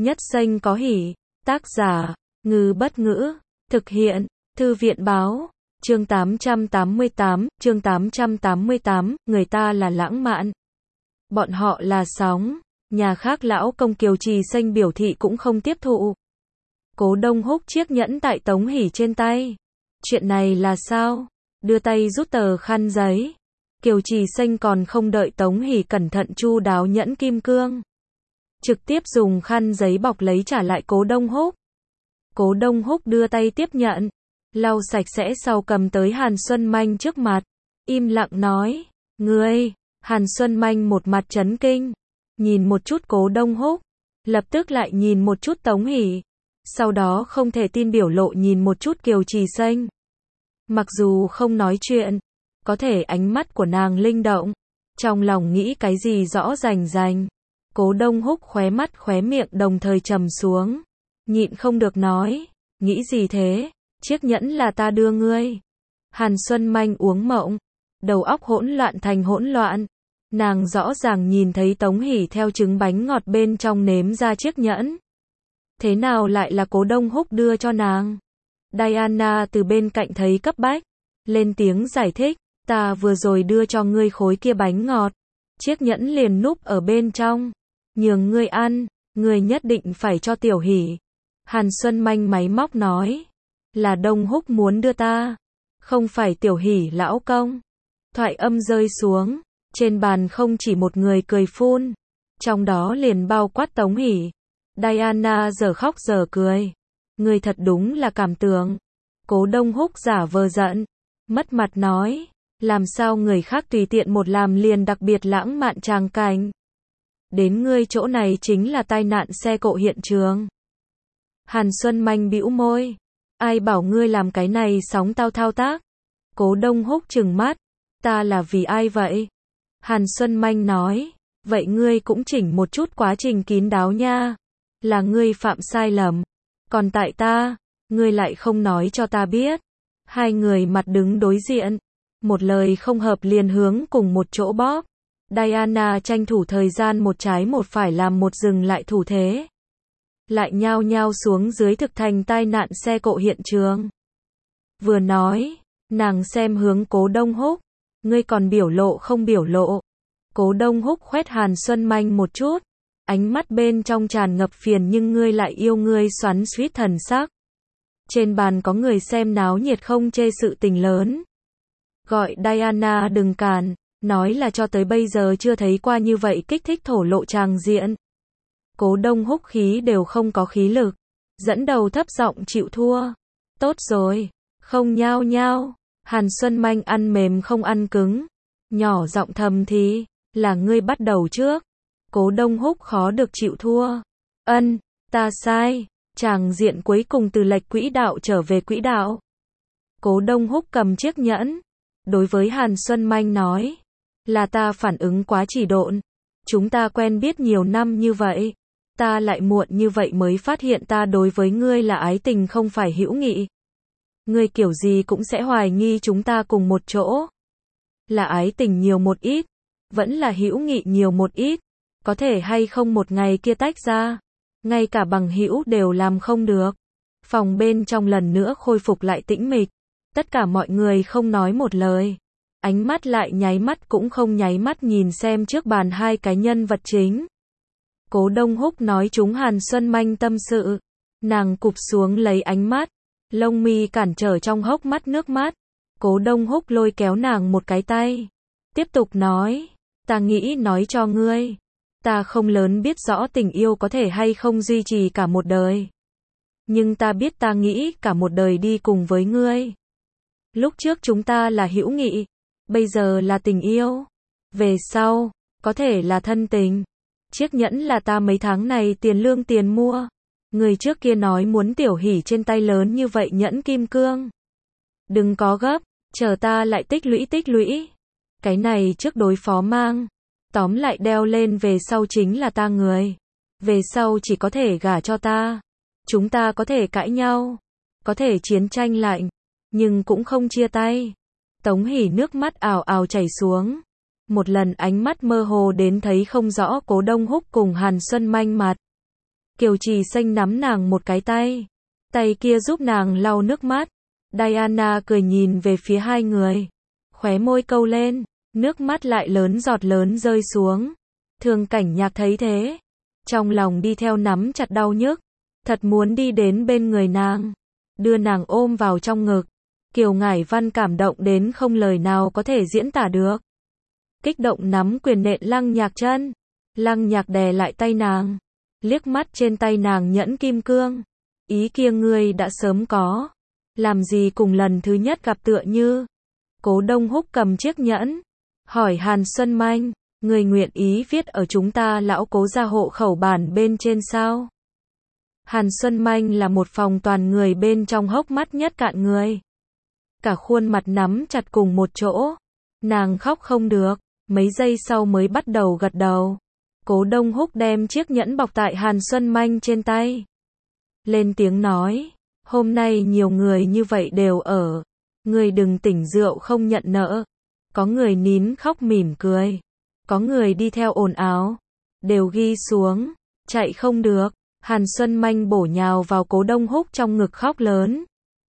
Nhất xanh có hỉ. Tác giả, Ngư Bất Ngữ. Thực hiện, Thư viện Báo. Chương 888, người ta là lãng mạn. Bọn họ là sóng. Nhà khác lão công Kiều Trì Xanh biểu thị cũng không tiếp thụ. Cố Đông Húc chiếc nhẫn tại Tống Hỷ trên tay. Chuyện này là sao? Đưa tay rút tờ khăn giấy. Kiều Trì Xanh còn không đợi Tống Hỷ cẩn thận chu đáo nhẫn kim cương. Trực tiếp dùng khăn giấy bọc lấy trả lại Cố Đông Húc. Cố Đông Húc đưa tay tiếp nhận. Lau sạch sẽ sau cầm tới Hàn Xuân Manh trước mặt. Im lặng nói. Ngươi. Hàn Xuân Manh một mặt chấn kinh. Nhìn một chút Cố Đông Húc. Lập tức lại nhìn một chút Tống Hỷ. Sau đó không thể tin biểu lộ nhìn một chút Kiều Trì Xanh. Mặc dù không nói chuyện. Có thể ánh mắt của nàng linh động. Trong lòng nghĩ cái gì rõ rành rành. Cố Đông Húc khóe mắt khóe miệng đồng thời trầm xuống. Nhịn không được nói. Nghĩ gì thế? Chiếc nhẫn là ta đưa ngươi. Hàn Xuân Manh uống mộng. Đầu óc hỗn loạn thành hỗn loạn. Nàng rõ ràng nhìn thấy Tống Hỷ theo trứng bánh ngọt bên trong nếm ra chiếc nhẫn. Thế nào lại là Cố Đông Húc đưa cho nàng? Diana từ bên cạnh thấy cấp bách. Lên tiếng giải thích. Ta vừa rồi đưa cho ngươi khối kia bánh ngọt. Chiếc nhẫn liền núp ở bên trong. Nhường ngươi ăn. Ngươi nhất định phải cho Tiểu Hỷ. Hàn Xuân Manh máy móc nói. Là Đông Húc muốn đưa ta. Không phải Tiểu Hỷ lão công. Thoại âm rơi xuống. Trên bàn không chỉ một người cười phun. Trong đó liền bao quát Tống Hỷ. Diana giờ khóc giờ cười. Ngươi thật đúng là cảm tưởng. Cố Đông Húc giả vờ giận. Mất mặt nói. Làm sao người khác tùy tiện một làm liền đặc biệt lãng mạn tràng cảnh. Đến ngươi chỗ này chính là tai nạn xe cộ hiện trường. Hàn Xuân Manh bĩu môi. Ai bảo ngươi làm cái này sóng tao thao tác? Cố Đông Húc trừng mắt. Ta là vì ai vậy? Hàn Xuân Manh nói. Vậy ngươi cũng chỉnh một chút quá trình kín đáo nha. Là ngươi phạm sai lầm. Còn tại ta, ngươi lại không nói cho ta biết. Hai người mặt đứng đối diện. Một lời không hợp liền hướng cùng một chỗ bóp. Diana tranh thủ thời gian một trái một phải làm một dừng lại thủ thế. Lại nhao nhao xuống dưới thực thành tai nạn xe cộ hiện trường. Vừa nói, nàng xem hướng Cố Đông Húc. Ngươi còn biểu lộ không biểu lộ. Cố Đông Húc khoét Hàn Xuân Manh một chút. Ánh mắt bên trong tràn ngập phiền nhưng ngươi lại yêu ngươi xoắn xuýt thần sắc. Trên bàn có người xem náo nhiệt không chê sự tình lớn. Gọi Diana đừng cản. Nói là cho tới bây giờ chưa thấy qua như vậy kích thích thổ lộ tràng diện. Cố Đông Húc khí đều không có khí lực. Dẫn đầu thấp giọng chịu thua. Tốt rồi. Không nhao nhao. Hàn Xuân Manh ăn mềm không ăn cứng. Nhỏ giọng thầm thì. Là ngươi bắt đầu trước. Cố Đông Húc khó được chịu thua. Ân, ta sai. Tràng diện cuối cùng từ lệch quỹ đạo trở về quỹ đạo. Cố Đông Húc cầm chiếc nhẫn. Đối với Hàn Xuân Manh nói. Là ta phản ứng quá chỉ độn. Chúng ta quen biết nhiều năm như vậy. Ta lại muộn như vậy mới phát hiện ta đối với ngươi là ái tình không phải hữu nghị. Ngươi kiểu gì cũng sẽ hoài nghi chúng ta cùng một chỗ. Là ái tình nhiều một ít. Vẫn là hữu nghị nhiều một ít. Có thể hay không một ngày kia tách ra. Ngay cả bằng hữu đều làm không được. Phòng bên trong lần nữa khôi phục lại tĩnh mịch. Tất cả mọi người không nói một lời. Ánh mắt lại nháy mắt cũng không nháy mắt nhìn xem trước bàn hai cái nhân vật chính. Cố Đông Húc nói chúng Hàn Xuân Manh tâm sự. Nàng cụp xuống lấy ánh mắt. Lông mi cản trở trong hốc mắt nước mắt. Cố Đông Húc lôi kéo nàng một cái tay. Tiếp tục nói. Ta nghĩ nói cho ngươi. Ta không lớn biết rõ tình yêu có thể hay không duy trì cả một đời. Nhưng ta biết ta nghĩ cả một đời đi cùng với ngươi. Lúc trước chúng ta là hữu nghị. Bây giờ là tình yêu. Về sau, có thể là thân tình. Chiếc nhẫn là ta mấy tháng này tiền lương tiền mua. Người trước kia nói muốn Tiểu Hỷ trên tay lớn như vậy nhẫn kim cương. Đừng có gấp, chờ ta lại tích lũy. Cái này trước đối phó mang. Tóm lại đeo lên về sau chính là ta người. Về sau chỉ có thể gả cho ta. Chúng ta có thể cãi nhau. Có thể chiến tranh lạnh. Nhưng cũng không chia tay. Tống Hỷ nước mắt ào ào chảy xuống. Một lần ánh mắt mơ hồ đến thấy không rõ Cố Đông Húc cùng Hàn Xuân Manh mặt. Kiều Trì Xanh nắm nàng một cái tay. Tay kia giúp nàng lau nước mắt. Diana cười nhìn về phía hai người. Khóe môi câu lên. Nước mắt lại lớn giọt lớn rơi xuống. Thường Cảnh Nhạc thấy thế. Trong lòng đi theo nắm chặt đau nhức. Thật muốn đi đến bên người nàng. Đưa nàng ôm vào trong ngực. Kiều Ngải Văn cảm động đến không lời nào có thể diễn tả được. Kích động nắm quyền nện Lăng Nhạc chân. Lăng Nhạc đè lại tay nàng. Liếc mắt trên tay nàng nhẫn kim cương. Ý kia ngươi đã sớm có. Làm gì cùng lần thứ nhất gặp tựa như. Cố Đông Húc cầm chiếc nhẫn. Hỏi Hàn Xuân Manh. Người nguyện ý viết ở chúng ta lão Cố gia hộ khẩu bản bên trên sao? Hàn Xuân Manh là một phòng toàn người bên trong hốc mắt nhất cạn người. Cả khuôn mặt nắm chặt cùng một chỗ. Nàng khóc không được. Mấy giây sau mới bắt đầu gật đầu. Cố Đông Húc đem chiếc nhẫn bọc tại Hàn Xuân Manh trên tay. Lên tiếng nói. Hôm nay nhiều người như vậy đều ở. Người đừng tỉnh rượu không nhận nợ. Có người nín khóc mỉm cười. Có người đi theo ồn ào. Đều ghi xuống. Chạy không được. Hàn Xuân Manh bổ nhào vào Cố Đông Húc trong ngực khóc lớn.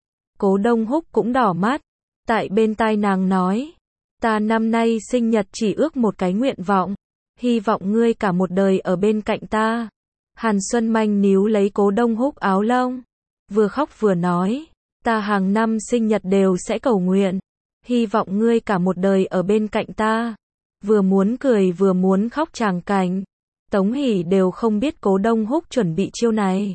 Cố Đông Húc cũng đỏ mắt. Tại bên tai nàng nói. Ta năm nay sinh nhật chỉ ước một cái nguyện vọng. Hy vọng ngươi cả một đời ở bên cạnh ta. Hàn Xuân Manh níu lấy Cố Đông Húc áo lông. Vừa khóc vừa nói. Ta hàng năm sinh nhật đều sẽ cầu nguyện. Hy vọng ngươi cả một đời ở bên cạnh ta. Vừa muốn cười vừa muốn khóc tràng cảnh. Tống Hỷ đều không biết Cố Đông Húc chuẩn bị chiêu này.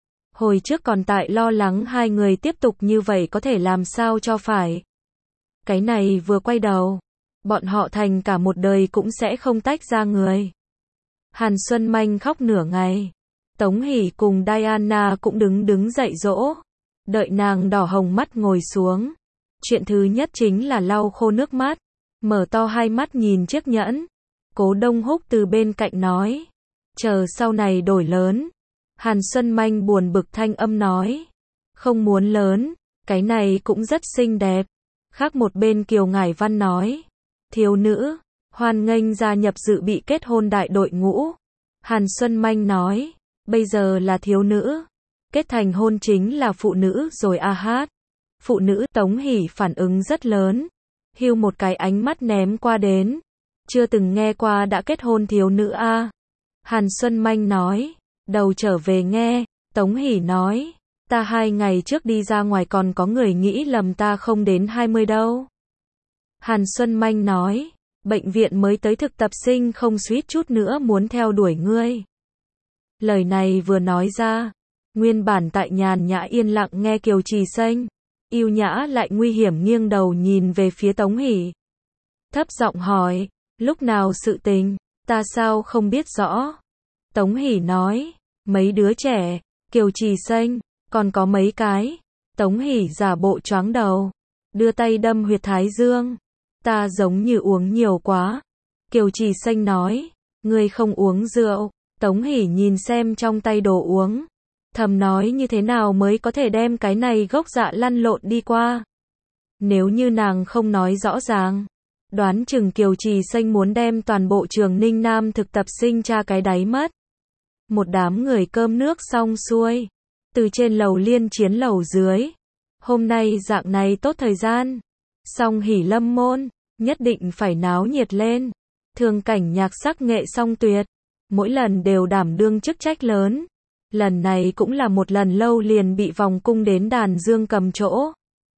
Hồi trước còn tại lo lắng hai người tiếp tục như vậy có thể làm sao cho phải. Cái này vừa quay đầu. Bọn họ thành cả một đời cũng sẽ không tách ra người. Hàn Xuân Manh khóc nửa ngày. Tống Hỷ cùng Diana cũng đứng dậy dỗ. Đợi nàng đỏ hồng mắt ngồi xuống. Chuyện thứ nhất chính là lau khô nước mắt. Mở to hai mắt nhìn chiếc nhẫn. Cố Đông Húc từ bên cạnh nói. Chờ sau này đổi lớn. Hàn Xuân Manh buồn bực thanh âm nói. Không muốn lớn. Cái này cũng rất xinh đẹp. Khác một bên Kiều Ngải Văn nói. Thiếu nữ. Hoan nghênh gia nhập dự bị kết hôn đại đội ngũ. Hàn Xuân Manh nói. Bây giờ là thiếu nữ. Kết thành hôn chính là phụ nữ rồi a hát. Phụ nữ. Tống Hỷ phản ứng rất lớn. Hiu một cái ánh mắt ném qua đến. Chưa từng nghe qua đã kết hôn thiếu nữ a. Hàn Xuân Manh nói. Đầu trở về nghe. Tống Hỷ nói. Ta 2 ngày trước đi ra ngoài còn có người nghĩ lầm ta không đến 20 đâu. Hàn Xuân Manh nói. Bệnh viện mới tới thực tập sinh không suýt chút nữa muốn theo đuổi ngươi. Lời này vừa nói ra. Nguyên bản tại nhàn nhã yên lặng nghe Kiều Trì Xanh. Yêu nhã lại nguy hiểm nghiêng đầu nhìn về phía Tống Hỷ. Thấp giọng hỏi. Lúc nào sự tình, ta sao không biết rõ. Tống Hỷ nói. Mấy đứa trẻ. Kiều Trì Xanh. Còn có mấy cái. Tống Hỷ giả bộ choáng đầu. Đưa tay đâm huyệt thái dương. Ta giống như uống nhiều quá. Kiều Trì Xanh nói. Ngươi không uống rượu. Tống Hỷ nhìn xem trong tay đồ uống. Thầm nói như thế nào mới có thể đem cái này gốc dạ lăn lộn đi qua. Nếu như nàng không nói rõ ràng. Đoán chừng Kiều Trì Xanh muốn đem toàn bộ trường Ninh Nam thực tập sinh tra cái đáy mất. Một đám người cơm nước xong xuôi. Từ trên lầu liên chiến lầu dưới. Hôm nay dạng này tốt thời gian. Song Hỷ lâm môn. Nhất định phải náo nhiệt lên. Thường Cảnh Nhạc sắc nghệ song tuyệt. Mỗi lần đều đảm đương chức trách lớn. Lần này cũng là một lần lâu liền bị vòng cung đến đàn dương cầm chỗ.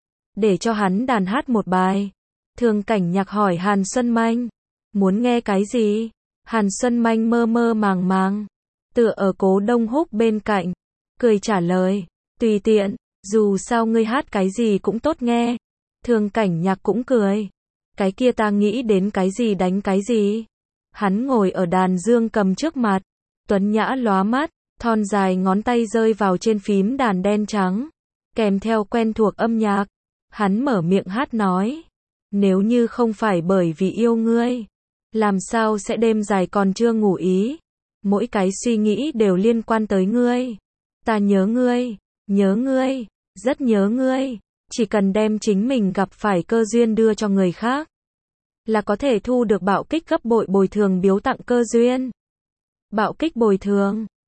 Để cho hắn đàn hát một bài. Thường Cảnh Nhạc hỏi Hàn Xuân Manh. Muốn nghe cái gì? Hàn Xuân Manh mơ mơ màng màng. Tựa ở Cố Đông Húc bên cạnh. Cười trả lời. Tùy tiện. Dù sao ngươi hát cái gì cũng tốt nghe. Thường Cảnh Nhạc cũng cười. Cái kia ta nghĩ đến cái gì đánh cái gì. Hắn ngồi ở đàn dương cầm trước mặt. Tuấn nhã lóa mắt. Thon dài ngón tay rơi vào trên phím đàn đen trắng. Kèm theo quen thuộc âm nhạc. Hắn mở miệng hát nói. Nếu như không phải bởi vì yêu ngươi. Làm sao sẽ đêm dài còn chưa ngủ ý. Mỗi cái suy nghĩ đều liên quan tới ngươi. Ta nhớ ngươi. Nhớ ngươi. Rất nhớ ngươi. Chỉ cần đem chính mình gặp phải cơ duyên đưa cho người khác. Là có thể thu được bạo kích gấp bội bồi thường biếu tặng cơ duyên. Bạo kích bồi thường.